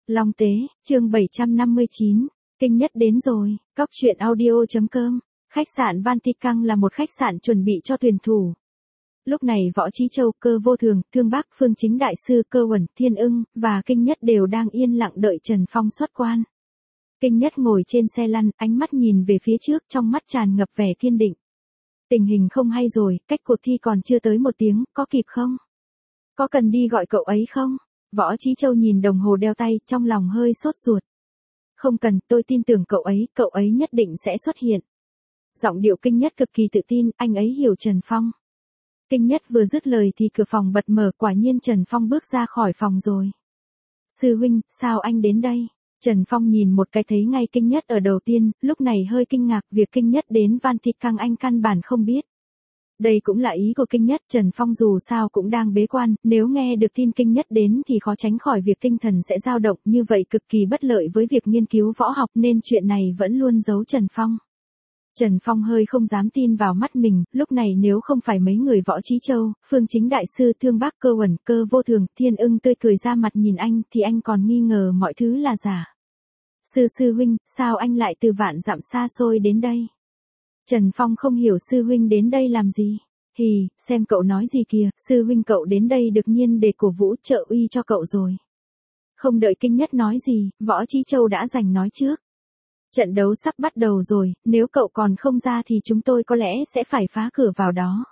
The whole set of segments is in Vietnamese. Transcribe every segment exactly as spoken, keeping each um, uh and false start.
Long Tế, chương bảy trăm năm mươi chín, kinh nhất đến rồi, cóc truyện audio.com, khách sạn Vatican là một khách sạn chuẩn bị cho tuyển thủ. Lúc này Võ Chí Châu, Cơ Vô Thường, Thương Bắc, Phương Chính Đại Sư, Cơ Uẩn, Thiên Ưng, và Kinh Nhất đều đang yên lặng đợi Trần Phong xuất quan. Kinh Nhất ngồi trên xe lăn, ánh mắt nhìn về phía trước, trong mắt tràn ngập vẻ kiên định. Tình hình không hay rồi, cách cuộc thi còn chưa tới một tiếng, có kịp không? Có cần đi gọi cậu ấy không? Võ Chí Châu nhìn đồng hồ đeo tay, trong lòng hơi sốt ruột. Không cần, tôi tin tưởng cậu ấy, cậu ấy nhất định sẽ xuất hiện. Giọng điệu Kinh Nhất cực kỳ tự tin, anh ấy hiểu Trần Phong. Kinh Nhất vừa dứt lời thì cửa phòng bật mở, quả nhiên Trần Phong bước ra khỏi phòng rồi. Sư huynh, sao anh đến đây? Trần Phong nhìn một cái thấy ngay Kinh Nhất ở đầu tiên, lúc này hơi kinh ngạc việc Kinh Nhất đến Vatican anh căn bản không biết. Đây cũng là ý của Kinh Nhất, Trần Phong dù sao cũng đang bế quan, nếu nghe được tin Kinh Nhất đến thì khó tránh khỏi việc tinh thần sẽ dao động, như vậy cực kỳ bất lợi với việc nghiên cứu võ học nên chuyện này vẫn luôn giấu Trần Phong. Trần Phong hơi không dám tin vào mắt mình, lúc này nếu không phải mấy người Võ Chí Châu, Phương Chính Đại Sư, Thương Bắc, Cơ Uẩn, Cơ Vô Thường, Thiên Ưng tươi cười ra mặt nhìn anh thì anh còn nghi ngờ mọi thứ là giả. Sư sư huynh, sao anh lại từ vạn dặm xa xôi đến đây? Trần Phong không hiểu sư huynh đến đây làm gì. Hì, xem cậu nói gì kìa, sư huynh cậu đến đây được nhiên để cổ vũ trợ uy cho cậu rồi. Không đợi Kinh Nhất nói gì, Võ Chí Châu đã giành nói trước. Trận đấu sắp bắt đầu rồi, nếu cậu còn không ra thì chúng tôi có lẽ sẽ phải phá cửa vào đó.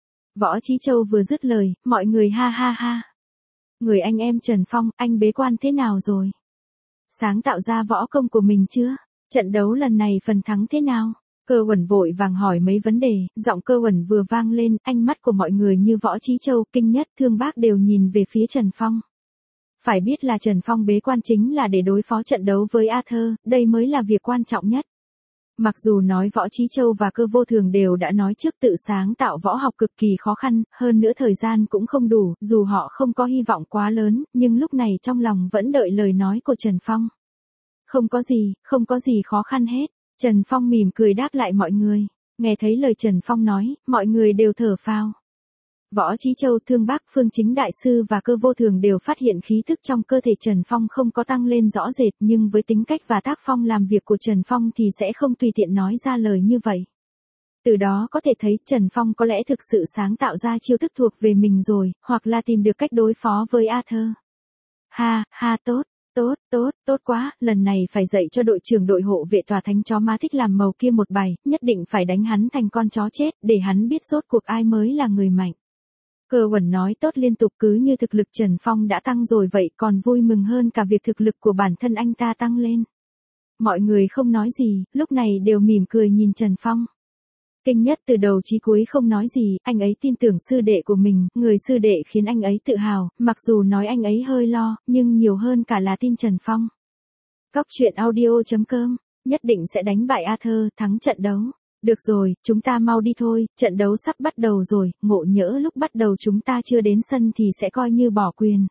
Võ Chí Châu vừa dứt lời, mọi người ha ha ha. Người anh em Trần Phong, anh bế quan thế nào rồi? Sáng tạo ra võ công của mình chưa? Trận đấu lần này phần thắng thế nào? Cơ Uẩn vội vàng hỏi mấy vấn đề, giọng Cơ Uẩn vừa vang lên, ánh mắt của mọi người như Võ Chí Châu, Kinh Nhất, Thương Bắc đều nhìn về phía Trần Phong. Phải biết là Trần Phong bế quan chính là để đối phó trận đấu với Arthur, đây mới là việc quan trọng nhất. Mặc dù nói Võ Chí Châu và Cơ Vô Thường đều đã nói trước tự sáng tạo võ học cực kỳ khó khăn, hơn nữa thời gian cũng không đủ, dù họ không có hy vọng quá lớn, nhưng lúc này trong lòng vẫn đợi lời nói của Trần Phong. Không có gì, không có gì khó khăn hết. Trần Phong mỉm cười đáp lại mọi người. Nghe thấy lời Trần Phong nói, mọi người đều thở phào. Võ Chí Châu, Thương Bắc, Phương Chính Đại Sư và Cơ Vô Thường đều phát hiện khí thức trong cơ thể Trần Phong không có tăng lên rõ rệt, nhưng với tính cách và tác phong làm việc của Trần Phong thì sẽ không tùy tiện nói ra lời như vậy. Từ đó có thể thấy Trần Phong có lẽ thực sự sáng tạo ra chiêu thức thuộc về mình rồi, hoặc là tìm được cách đối phó với Arthur. Ha, ha tốt. Tốt, tốt, tốt quá, lần này phải dạy cho đội trưởng đội hộ vệ tòa thánh chó ma thích làm màu kia một bài, nhất định phải đánh hắn thành con chó chết, để hắn biết rốt cuộc ai mới là người mạnh. Cơ Uẩn nói tốt liên tục, cứ như thực lực Trần Phong đã tăng rồi vậy, còn vui mừng hơn cả việc thực lực của bản thân anh ta tăng lên. Mọi người không nói gì, lúc này đều mỉm cười nhìn Trần Phong. Kinh Nhất từ đầu chí cuối không nói gì, anh ấy tin tưởng sư đệ của mình, người sư đệ khiến anh ấy tự hào, mặc dù nói anh ấy hơi lo, nhưng nhiều hơn cả là tin Trần Phong. Cóc truyện audio.com, nhất định sẽ đánh bại Arthur, thắng trận đấu. Được rồi, chúng ta mau đi thôi, trận đấu sắp bắt đầu rồi, ngộ nhỡ lúc bắt đầu chúng ta chưa đến sân thì sẽ coi như bỏ quyền.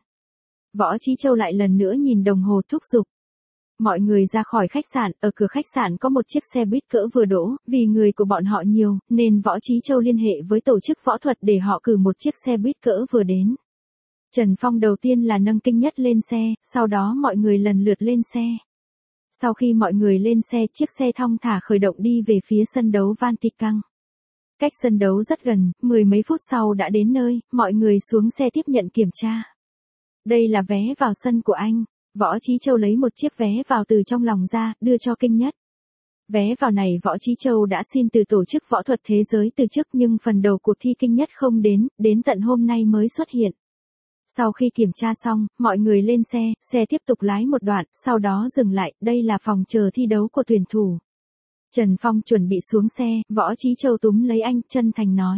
Võ Chí Châu lại lần nữa nhìn đồng hồ thúc giục. Mọi người ra khỏi khách sạn, ở cửa khách sạn có một chiếc xe buýt cỡ vừa đỗ, vì người của bọn họ nhiều, nên Võ Chí Châu liên hệ với tổ chức võ thuật để họ cử một chiếc xe buýt cỡ vừa đến. Trần Phong đầu tiên là nâng Kinh Nhất lên xe, sau đó mọi người lần lượt lên xe. Sau khi mọi người lên xe, chiếc xe thong thả khởi động đi về phía sân đấu Vatican. Cách sân đấu rất gần, mười mấy phút sau đã đến nơi, mọi người xuống xe tiếp nhận kiểm tra. Đây là vé vào sân của anh. Võ Chí Châu lấy một chiếc vé vào từ trong lòng ra, đưa cho Kinh Nhất. Vé vào này Võ Chí Châu đã xin từ tổ chức võ thuật thế giới từ trước, nhưng phần đầu cuộc thi Kinh Nhất không đến, đến tận hôm nay mới xuất hiện. Sau khi kiểm tra xong, mọi người lên xe, xe tiếp tục lái một đoạn, sau đó dừng lại, đây là phòng chờ thi đấu của tuyển thủ. Trần Phong chuẩn bị xuống xe, Võ Chí Châu túm lấy anh, chân thành nói.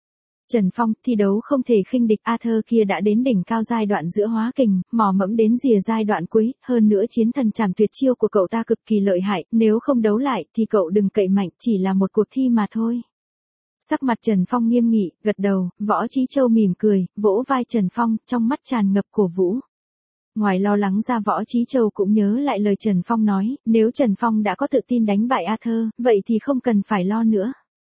Trần Phong, thi đấu không thể khinh địch, Arthur kia đã đến đỉnh cao giai đoạn giữa hóa kình, mò mẫm đến rìa giai đoạn cuối, hơn nữa chiến thần trảm tuyệt chiêu của cậu ta cực kỳ lợi hại, nếu không đấu lại thì cậu đừng cậy mạnh, chỉ là một cuộc thi mà thôi. Sắc mặt Trần Phong nghiêm nghị, gật đầu, Võ Chí Châu mỉm cười, vỗ vai Trần Phong, trong mắt tràn ngập cổ vũ. Ngoài lo lắng ra, Võ Chí Châu cũng nhớ lại lời Trần Phong nói, nếu Trần Phong đã có tự tin đánh bại Arthur, vậy thì không cần phải lo nữa.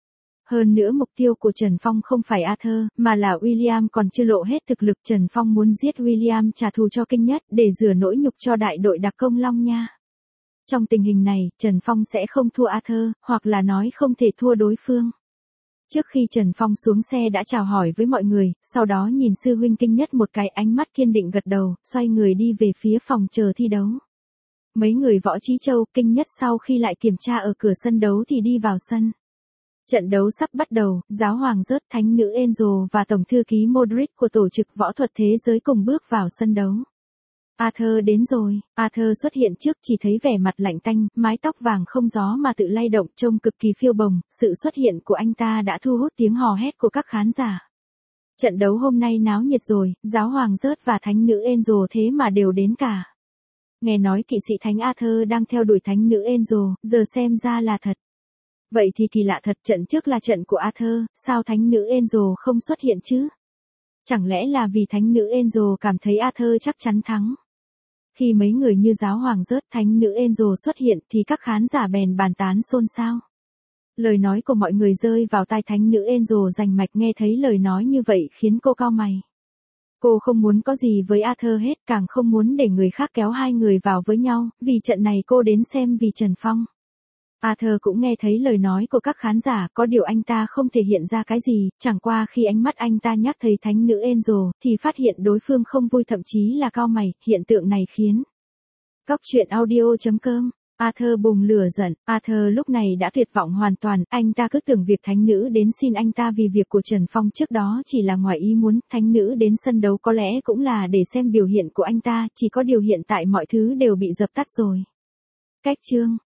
Hơn nữa mục tiêu của Trần Phong không phải Arthur, mà là William còn chưa lộ hết thực lực. Trần Phong muốn giết William trả thù cho Kinh Nhất để rửa nỗi nhục cho đại đội đặc công Long Nha. Trong tình hình này, Trần Phong sẽ không thua Arthur, hoặc là nói không thể thua đối phương. Trước khi Trần Phong xuống xe đã chào hỏi với mọi người, sau đó nhìn sư huynh Kinh Nhất một cái, ánh mắt kiên định gật đầu, xoay người đi về phía phòng chờ thi đấu. Mấy người Võ Chí Châu, Kinh Nhất sau khi lại kiểm tra ở cửa sân đấu thì đi vào sân. Trận đấu sắp bắt đầu, giáo hoàng rớt, thánh nữ Angel và tổng thư ký Modric của tổ chức võ thuật thế giới cùng bước vào sân đấu. Arthur đến rồi. Arthur xuất hiện trước, chỉ thấy vẻ mặt lạnh tanh, mái tóc vàng không gió mà tự lay động, trông cực kỳ phiêu bồng. Sự xuất hiện của anh ta đã thu hút tiếng hò hét của các khán giả. Trận đấu hôm nay náo nhiệt rồi, giáo hoàng rớt và thánh nữ Angel thế mà đều đến cả. Nghe nói kỵ sĩ thánh Arthur đang theo đuổi thánh nữ Angel, giờ xem ra là thật. Vậy thì kỳ lạ thật, trận trước là trận của Arthur, sao thánh nữ Angel không xuất hiện chứ? Chẳng lẽ là vì thánh nữ Angel cảm thấy Arthur chắc chắn thắng? Khi mấy người như giáo hoàng rớt, thánh nữ Angel xuất hiện thì các khán giả bèn bàn tán xôn xao. Lời nói của mọi người rơi vào tai thánh nữ Angel rành mạch, nghe thấy lời nói như vậy khiến cô cau mày. Cô không muốn có gì với Arthur hết, càng không muốn để người khác kéo hai người vào với nhau, vì trận này cô đến xem vì Trần Phong. Arthur cũng nghe thấy lời nói của các khán giả, có điều anh ta không thể hiện ra cái gì, chẳng qua khi ánh mắt anh ta nhắc thấy thánh nữ Angel, thì phát hiện đối phương không vui, thậm chí là cau mày. Hiện tượng này khiến Cóc truyện audio chấm com Arthur bùng lửa giận. Arthur lúc này đã tuyệt vọng hoàn toàn, anh ta cứ tưởng việc thánh nữ đến xin anh ta vì việc của Trần Phong trước đó chỉ là ngoài ý muốn, thánh nữ đến sân đấu có lẽ cũng là để xem biểu hiện của anh ta, chỉ có điều hiện tại mọi thứ đều bị dập tắt rồi. Cách chương